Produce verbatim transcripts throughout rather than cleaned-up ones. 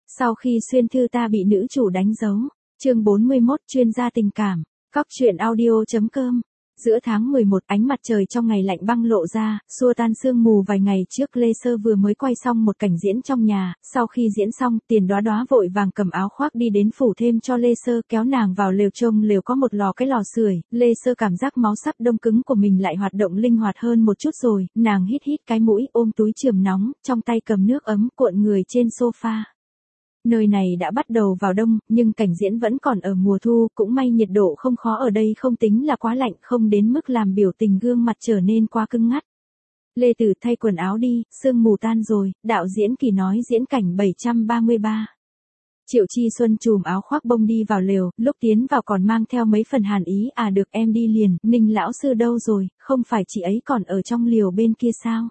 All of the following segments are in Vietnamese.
Sau khi xuyên thư ta bị nữ chủ đánh dấu. Chương bốn mươi mốt chuyên gia tình cảm. Cóc truyện audio.com. Giữa tháng mười một, ánh mặt trời trong ngày lạnh băng lộ ra, xua tan sương mù. Vài ngày trước Lê Sơ vừa mới quay xong một cảnh diễn trong nhà, sau khi diễn xong, Tiền Đóa Đóa vội vàng cầm áo khoác đi đến phủ thêm cho Lê Sơ, kéo nàng vào lều. Trông lều có một lò cái lò sưởi, Lê Sơ cảm giác máu sắp đông cứng của mình lại hoạt động linh hoạt hơn một chút rồi, nàng hít hít cái mũi, ôm túi chườm nóng, trong tay cầm nước ấm, cuộn người trên sofa. Nơi này đã bắt đầu vào đông, nhưng cảnh diễn vẫn còn ở mùa thu, cũng may nhiệt độ không khó ở đây, không tính là quá lạnh, không đến mức làm biểu tình gương mặt trở nên quá cứng ngắt. Lê Tử, thay quần áo đi, sương mù tan rồi, đạo diễn Kỳ nói. Diễn cảnh bảy trăm ba mươi ba. Triệu Chi Xuân chùm áo khoác bông đi vào lều, lúc tiến vào còn mang theo mấy phần hàn ý. À được, em đi liền. Ninh lão sư đâu rồi, không phải chị ấy còn ở trong liều bên kia sao?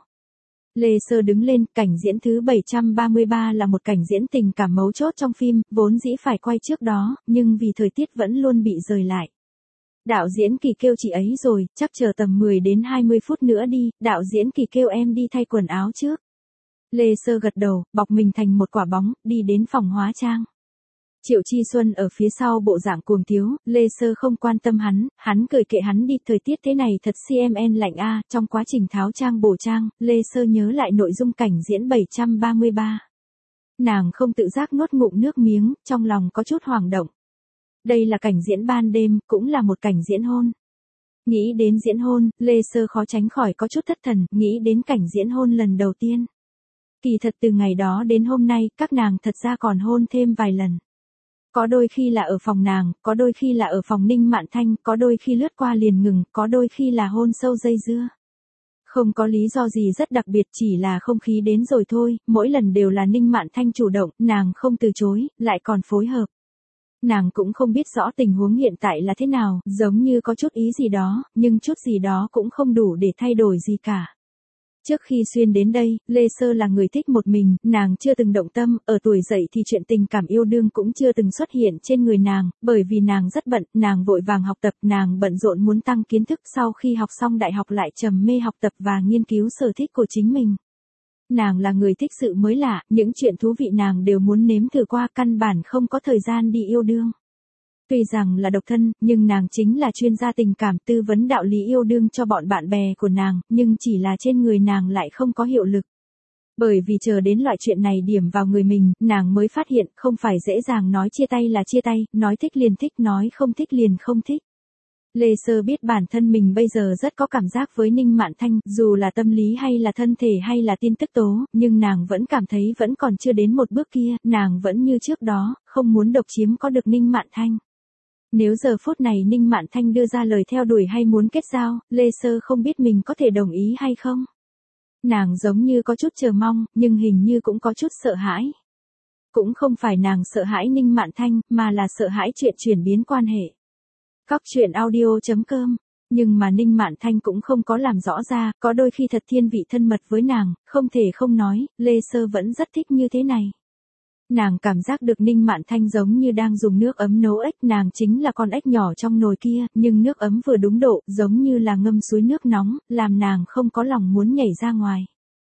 Lê Sơ đứng lên. Cảnh diễn thứ bảy trăm ba mươi ba là một cảnh diễn tình cảm mấu chốt trong phim, vốn dĩ phải quay trước đó, nhưng vì thời tiết vẫn luôn bị rời lại. Đạo diễn Kỳ kêu chị ấy rồi, chắc chờ tầm mười đến hai mươi phút nữa đi, đạo diễn Kỳ kêu em đi thay quần áo trước. Lê Sơ gật đầu, bọc mình thành một quả bóng, đi đến phòng hóa trang. Triệu Chi Xuân ở phía sau bộ dạng cuồng thiếu, Lê Sơ không quan tâm hắn, hắn cười kệ hắn đi, thời tiết thế này thật xê em en lạnh a. Trong quá trình tháo trang bổ trang, Lê Sơ nhớ lại nội dung cảnh diễn bảy trăm ba mươi ba. Nàng không tự giác nuốt ngụm nước miếng, trong lòng có chút hoảng động. Đây là cảnh diễn ban đêm, cũng là một cảnh diễn hôn. Nghĩ đến diễn hôn, Lê Sơ khó tránh khỏi có chút thất thần, nghĩ đến cảnh diễn hôn lần đầu tiên. Kỳ thật từ ngày đó đến hôm nay, các nàng thật ra còn hôn thêm vài lần. Có đôi khi là ở phòng nàng, có đôi khi là ở phòng Ninh Mạn Thanh, có đôi khi lướt qua liền ngừng, có đôi khi là hôn sâu dây dưa. Không có lý do gì rất đặc biệt, chỉ là không khí đến rồi thôi, mỗi lần đều là Ninh Mạn Thanh chủ động, nàng không từ chối, lại còn phối hợp. Nàng cũng không biết rõ tình huống hiện tại là thế nào, giống như có chút ý gì đó, nhưng chút gì đó cũng không đủ để thay đổi gì cả. Trước khi xuyên đến đây, Lê Sơ là người thích một mình, nàng chưa từng động tâm, ở tuổi dậy thì chuyện tình cảm yêu đương cũng chưa từng xuất hiện trên người nàng, bởi vì nàng rất bận, nàng vội vàng học tập, nàng bận rộn muốn tăng kiến thức, sau khi học xong đại học lại trầm mê học tập và nghiên cứu sở thích của chính mình. Nàng là người thích sự mới lạ, những chuyện thú vị nàng đều muốn nếm thử qua, căn bản không có thời gian đi yêu đương. Tuy rằng là độc thân, nhưng nàng chính là chuyên gia tình cảm, tư vấn đạo lý yêu đương cho bọn bạn bè của nàng, nhưng chỉ là trên người nàng lại không có hiệu lực. Bởi vì chờ đến loại chuyện này điểm vào người mình, nàng mới phát hiện không phải dễ dàng nói chia tay là chia tay, nói thích liền thích, nói không thích liền không thích. Lê Sơ biết bản thân mình bây giờ rất có cảm giác với Ninh Mạn Thanh, dù là tâm lý hay là thân thể hay là tin tức tố, nhưng nàng vẫn cảm thấy vẫn còn chưa đến một bước kia, nàng vẫn như trước đó, không muốn độc chiếm có được Ninh Mạn Thanh. Nếu giờ phút này Ninh Mạn Thanh đưa ra lời theo đuổi hay muốn kết giao, Lê Sơ không biết mình có thể đồng ý hay không. Nàng giống như có chút chờ mong, nhưng hình như cũng có chút sợ hãi. Cũng không phải nàng sợ hãi Ninh Mạn Thanh, mà là sợ hãi chuyện chuyển biến quan hệ. Cóc truyện audio.com. Nhưng mà Ninh Mạn Thanh cũng không có làm rõ ra, có đôi khi thật thiên vị thân mật với nàng, không thể không nói, Lê Sơ vẫn rất thích như thế này. Nàng cảm giác được Ninh Mạn Thanh giống như đang dùng nước ấm nấu ếch, nàng chính là con ếch nhỏ trong nồi kia, nhưng nước ấm vừa đúng độ, giống như là ngâm suối nước nóng, làm nàng không có lòng muốn nhảy ra ngoài.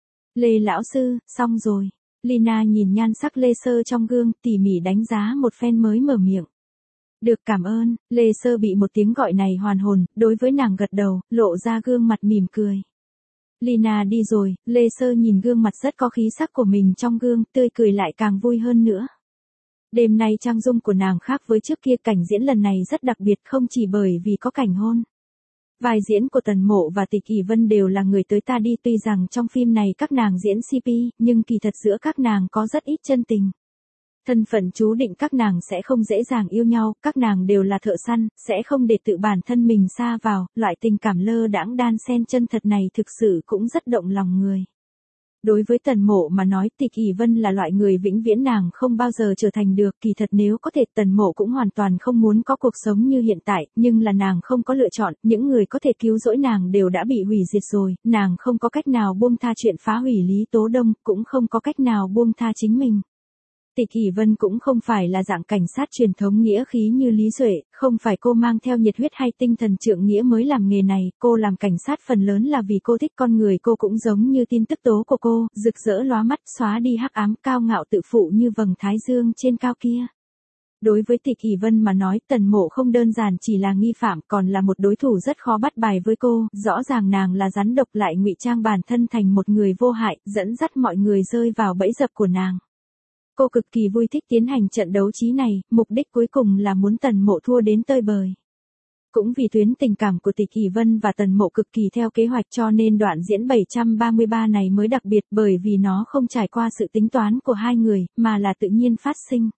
Lê lão sư, xong rồi. Lina nhìn nhan sắc Lê Sơ trong gương, tỉ mỉ đánh giá một phen mới mở miệng. Được, cảm ơn. Lê Sơ bị một tiếng gọi này hoàn hồn, đối với nàng gật đầu, lộ ra gương mặt mỉm cười. Lina đi rồi, Lê Sơ nhìn gương mặt rất có khí sắc của mình trong gương, tươi cười lại càng vui hơn nữa. Đêm nay trang dung của nàng khác với trước kia, cảnh diễn lần này rất đặc biệt, không chỉ bởi vì có cảnh hôn. Vai diễn của Tần Mộ và Tịch Kỳ Vân đều là người tới ta đi, tuy rằng trong phim này các nàng diễn xê pê, nhưng kỳ thật giữa các nàng có rất ít chân tình. Thân phận chú định các nàng sẽ không dễ dàng yêu nhau, các nàng đều là thợ săn, sẽ không để tự bản thân mình sa vào, loại tình cảm lơ đãng đan xen chân thật này thực sự cũng rất động lòng người. Đối với Tần Mộ mà nói, Tịch Kỳ Vân là loại người vĩnh viễn nàng không bao giờ trở thành được, kỳ thật nếu có thể Tần Mộ cũng hoàn toàn không muốn có cuộc sống như hiện tại, nhưng là nàng không có lựa chọn, những người có thể cứu rỗi nàng đều đã bị hủy diệt rồi, nàng không có cách nào buông tha chuyện phá hủy Lý Tố Đông, cũng không có cách nào buông tha chính mình. Tịch Kỳ Vân cũng không phải là dạng cảnh sát truyền thống nghĩa khí như Lý Duệ, không phải cô mang theo nhiệt huyết hay tinh thần trượng nghĩa mới làm nghề này, cô làm cảnh sát phần lớn là vì cô thích con người cô cũng giống như tin tức tố của cô, rực rỡ lóa mắt xóa đi hắc ám cao ngạo tự phụ như vầng thái dương trên cao kia. Đối với Tịch Kỳ Vân mà nói, Tần Mộ không đơn giản chỉ là nghi phạm còn là một đối thủ rất khó bắt bài với cô, rõ ràng nàng là rắn độc lại ngụy trang bản thân thành một người vô hại, dẫn dắt mọi người rơi vào bẫy dập của nàng. Cô cực kỳ vui thích tiến hành trận đấu trí này, mục đích cuối cùng là muốn Tần Mộ thua đến tơi bời. Cũng vì tuyến tình cảm của Tịch Kỳ Vân và Tần Mộ cực kỳ theo kế hoạch cho nên đoạn diễn bảy trăm ba mươi ba này mới đặc biệt bởi vì nó không trải qua sự tính toán của hai người, mà là tự nhiên phát sinh.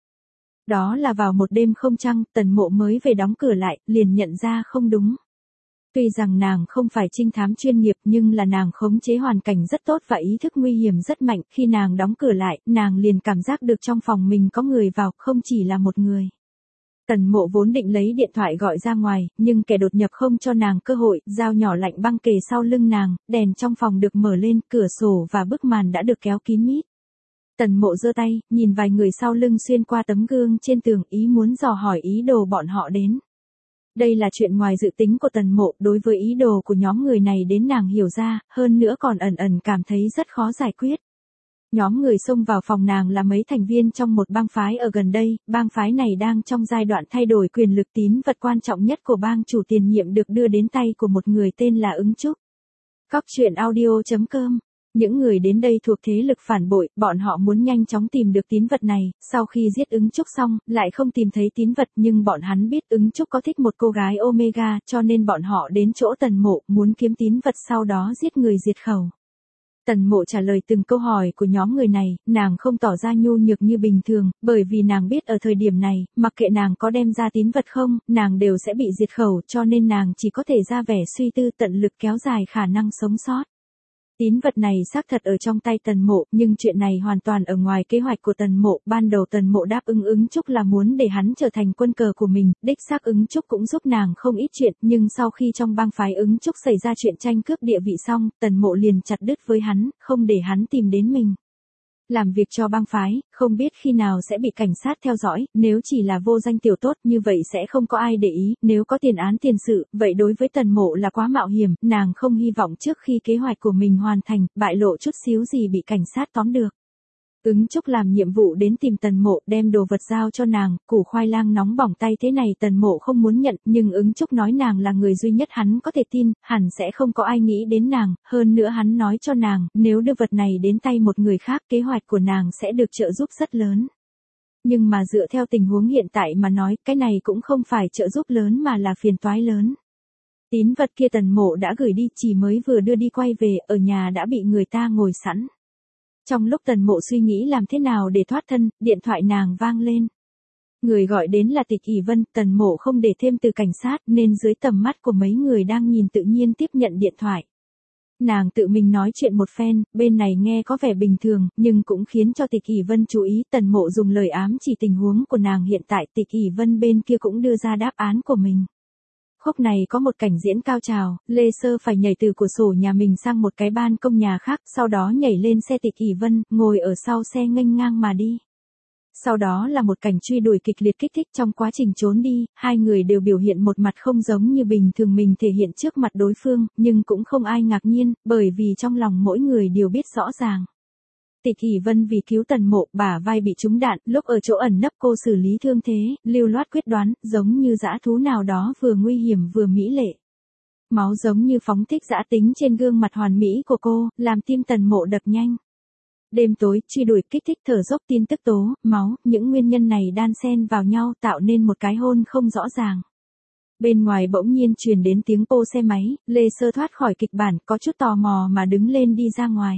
Đó là vào một đêm không trăng, Tần Mộ mới về đóng cửa lại, liền nhận ra không đúng. Tuy rằng nàng không phải trinh thám chuyên nghiệp nhưng là nàng khống chế hoàn cảnh rất tốt và ý thức nguy hiểm rất mạnh. Khi nàng đóng cửa lại, nàng liền cảm giác được trong phòng mình có người vào, không chỉ là một người. Tần Mộ vốn định lấy điện thoại gọi ra ngoài, nhưng kẻ đột nhập không cho nàng cơ hội, dao nhỏ lạnh băng kề sau lưng nàng, đèn trong phòng được mở lên, cửa sổ và bức màn đã được kéo kín mít. Tần Mộ giơ tay, nhìn vài người sau lưng xuyên qua tấm gương trên tường, ý muốn dò hỏi ý đồ bọn họ đến. Đây là chuyện ngoài dự tính của Tần Mộ, đối với ý đồ của nhóm người này đến nàng hiểu ra, hơn nữa còn ẩn ẩn cảm thấy rất khó giải quyết. Nhóm người xông vào phòng nàng là mấy thành viên trong một bang phái ở gần đây, bang phái này đang trong giai đoạn thay đổi quyền lực, tín vật quan trọng nhất của bang chủ tiền nhiệm được đưa đến tay của một người tên là Ứng Trúc. Cóc truyện audio chấm com. Những người đến đây thuộc thế lực phản bội, bọn họ muốn nhanh chóng tìm được tín vật này, sau khi giết Ứng Trúc xong, lại không tìm thấy tín vật nhưng bọn hắn biết Ứng Trúc có thích một cô gái Omega, cho nên bọn họ đến chỗ Tần Mộ, muốn kiếm tín vật sau đó giết người diệt khẩu. Tần Mộ trả lời từng câu hỏi của nhóm người này, nàng không tỏ ra nhu nhược như bình thường, bởi vì nàng biết ở thời điểm này, mặc kệ nàng có đem ra tín vật không, nàng đều sẽ bị diệt khẩu cho nên nàng chỉ có thể ra vẻ suy tư tận lực kéo dài khả năng sống sót. Tín vật này xác thật ở trong tay Tần Mộ, nhưng chuyện này hoàn toàn ở ngoài kế hoạch của Tần Mộ. Ban đầu Tần Mộ đáp ứng Ứng Trúc là muốn để hắn trở thành quân cờ của mình, đích xác Ứng Trúc cũng giúp nàng không ít chuyện, nhưng sau khi trong bang phái Ứng Trúc xảy ra chuyện tranh cướp địa vị xong, Tần Mộ liền chặt đứt với hắn, không để hắn tìm đến mình. Làm việc cho bang phái, không biết khi nào sẽ bị cảnh sát theo dõi, nếu chỉ là vô danh tiểu tốt như vậy sẽ không có ai để ý, nếu có tiền án tiền sự, vậy đối với Tần Mộ là quá mạo hiểm, nàng không hy vọng trước khi kế hoạch của mình hoàn thành, bại lộ chút xíu gì bị cảnh sát tóm được. Ứng Trúc làm nhiệm vụ đến tìm Tần Mộ, đem đồ vật giao cho nàng, củ khoai lang nóng bỏng tay thế này Tần Mộ không muốn nhận, nhưng Ứng Trúc nói nàng là người duy nhất hắn có thể tin, hẳn sẽ không có ai nghĩ đến nàng, hơn nữa hắn nói cho nàng, nếu đưa vật này đến tay một người khác, kế hoạch của nàng sẽ được trợ giúp rất lớn. Nhưng mà dựa theo tình huống hiện tại mà nói, cái này cũng không phải trợ giúp lớn mà là phiền toái lớn. Tín vật kia Tần Mộ đã gửi đi, chỉ mới vừa đưa đi quay về, ở nhà đã bị người ta ngồi sẵn. Trong lúc Tần Mộ suy nghĩ làm thế nào để thoát thân, điện thoại nàng vang lên. Người gọi đến là Tịch Kỳ Vân, Tần Mộ không để thêm từ cảnh sát nên dưới tầm mắt của mấy người đang nhìn tự nhiên tiếp nhận điện thoại. Nàng tự mình nói chuyện một phen, bên này nghe có vẻ bình thường, nhưng cũng khiến cho Tịch Kỳ Vân chú ý. Tần Mộ dùng lời ám chỉ tình huống của nàng hiện tại, Tịch Kỳ Vân bên kia cũng đưa ra đáp án của mình. Khúc này có một cảnh diễn cao trào, Lê Sơ phải nhảy từ cửa sổ nhà mình sang một cái ban công nhà khác, sau đó nhảy lên xe Tịch Kỳ Vân, ngồi ở sau xe nghênh ngang mà đi. Sau đó là một cảnh truy đuổi kịch liệt kích thích, trong quá trình trốn đi, hai người đều biểu hiện một mặt không giống như bình thường mình thể hiện trước mặt đối phương, nhưng cũng không ai ngạc nhiên, bởi vì trong lòng mỗi người đều biết rõ ràng. Tịch Kỳ Vân vì cứu Tần Mộ, bả vai bị trúng đạn, lúc ở chỗ ẩn nấp cô xử lý thương thế, lưu loát quyết đoán, giống như dã thú nào đó vừa nguy hiểm vừa mỹ lệ. Máu giống như phóng thích dã tính trên gương mặt hoàn mỹ của cô, làm tim Tần Mộ đập nhanh. Đêm tối, truy đuổi, kích thích, thở dốc, tin tức tố, máu, những nguyên nhân này đan xen vào nhau tạo nên một cái hôn không rõ ràng. Bên ngoài bỗng nhiên truyền đến tiếng ô xe máy, Lê Sơ thoát khỏi kịch bản, có chút tò mò mà đứng lên đi ra ngoài.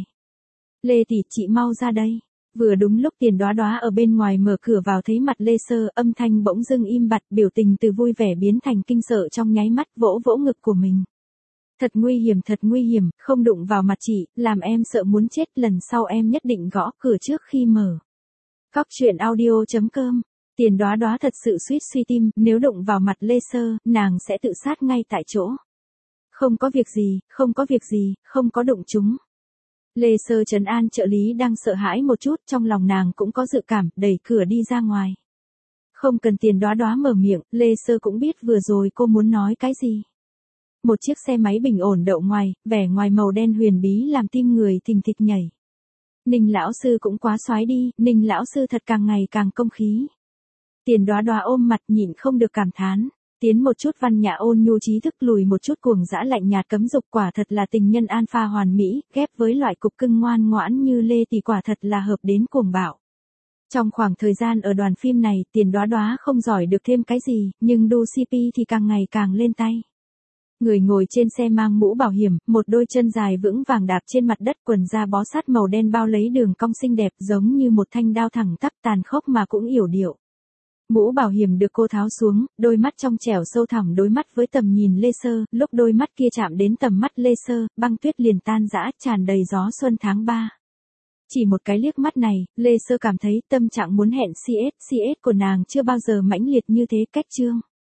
Lê tỷ, chị mau ra đây. Vừa đúng lúc Tiền Đóa Đóa ở bên ngoài mở cửa vào thấy mặt Lê Sơ, âm thanh bỗng dưng im bặt, biểu tình từ vui vẻ biến thành kinh sợ trong nháy mắt, vỗ vỗ ngực của mình. Thật nguy hiểm, thật nguy hiểm, không đụng vào mặt chị, làm em sợ muốn chết, lần sau em nhất định gõ cửa trước khi mở. Cóc truyện audio chấm com. Tiền Đóa Đóa thật sự suýt suy tim, nếu đụng vào mặt Lê Sơ, nàng sẽ tự sát ngay tại chỗ. Không có việc gì, không có việc gì, không có đụng chúng. Lê Sơ trấn an trợ lý đang sợ hãi một chút, trong lòng nàng cũng có dự cảm, đẩy cửa đi ra ngoài. Không cần Tiền Đóa Đóa mở miệng, Lê Sơ cũng biết vừa rồi cô muốn nói cái gì. Một chiếc xe máy bình ổn đậu ngoài, vẻ ngoài màu đen huyền bí làm tim người thình thịch nhảy. Ninh lão sư cũng quá xoái đi, Ninh lão sư thật càng ngày càng công khí. Tiền Đóa Đóa ôm mặt nhịn không được cảm thán. Tiến một chút văn nhã ôn nhu trí thức, lùi một chút cuồng dã lạnh nhạt cấm dục, quả thật là tình nhân alpha hoàn mỹ, ghép với loại cục cưng ngoan ngoãn như Lê thì quả thật là hợp đến cuồng bạo. Trong khoảng thời gian ở đoàn phim này, Tiền Đóa Đóa không giỏi được thêm cái gì, nhưng đu xê pê thì càng ngày càng lên tay. Người ngồi trên xe mang mũ bảo hiểm, một đôi chân dài vững vàng đạp trên mặt đất, quần da bó sát màu đen bao lấy đường cong xinh đẹp giống như một thanh đao thẳng tắp, tàn khốc mà cũng yểu điệu. Mũ bảo hiểm được cô tháo xuống, đôi mắt trong trẻo sâu thẳm đối mắt với tầm nhìn Lê Sơ, lúc đôi mắt kia chạm đến tầm mắt Lê Sơ, băng tuyết liền tan rã, tràn đầy gió xuân tháng ba. Chỉ một cái liếc mắt này, Lê Sơ cảm thấy tâm trạng muốn hẹn xê ét, xê ét của nàng chưa bao giờ mãnh liệt như thế. Cách chương